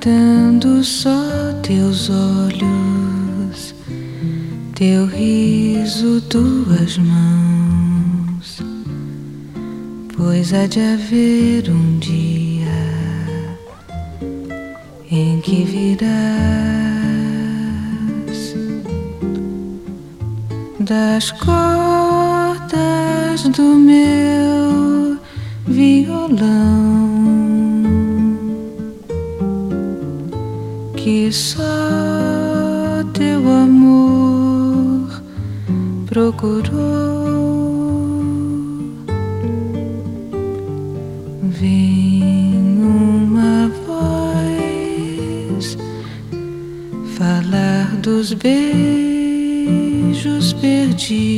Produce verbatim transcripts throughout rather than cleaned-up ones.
aguardando só teus olhos, teu riso, tuas mãos, pois há de haver um dia em que virás das cordas do meu violão, que só teu amor procurou. Vem uma voz falar dos beijos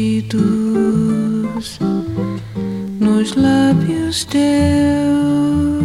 perdidos nos lábios teus.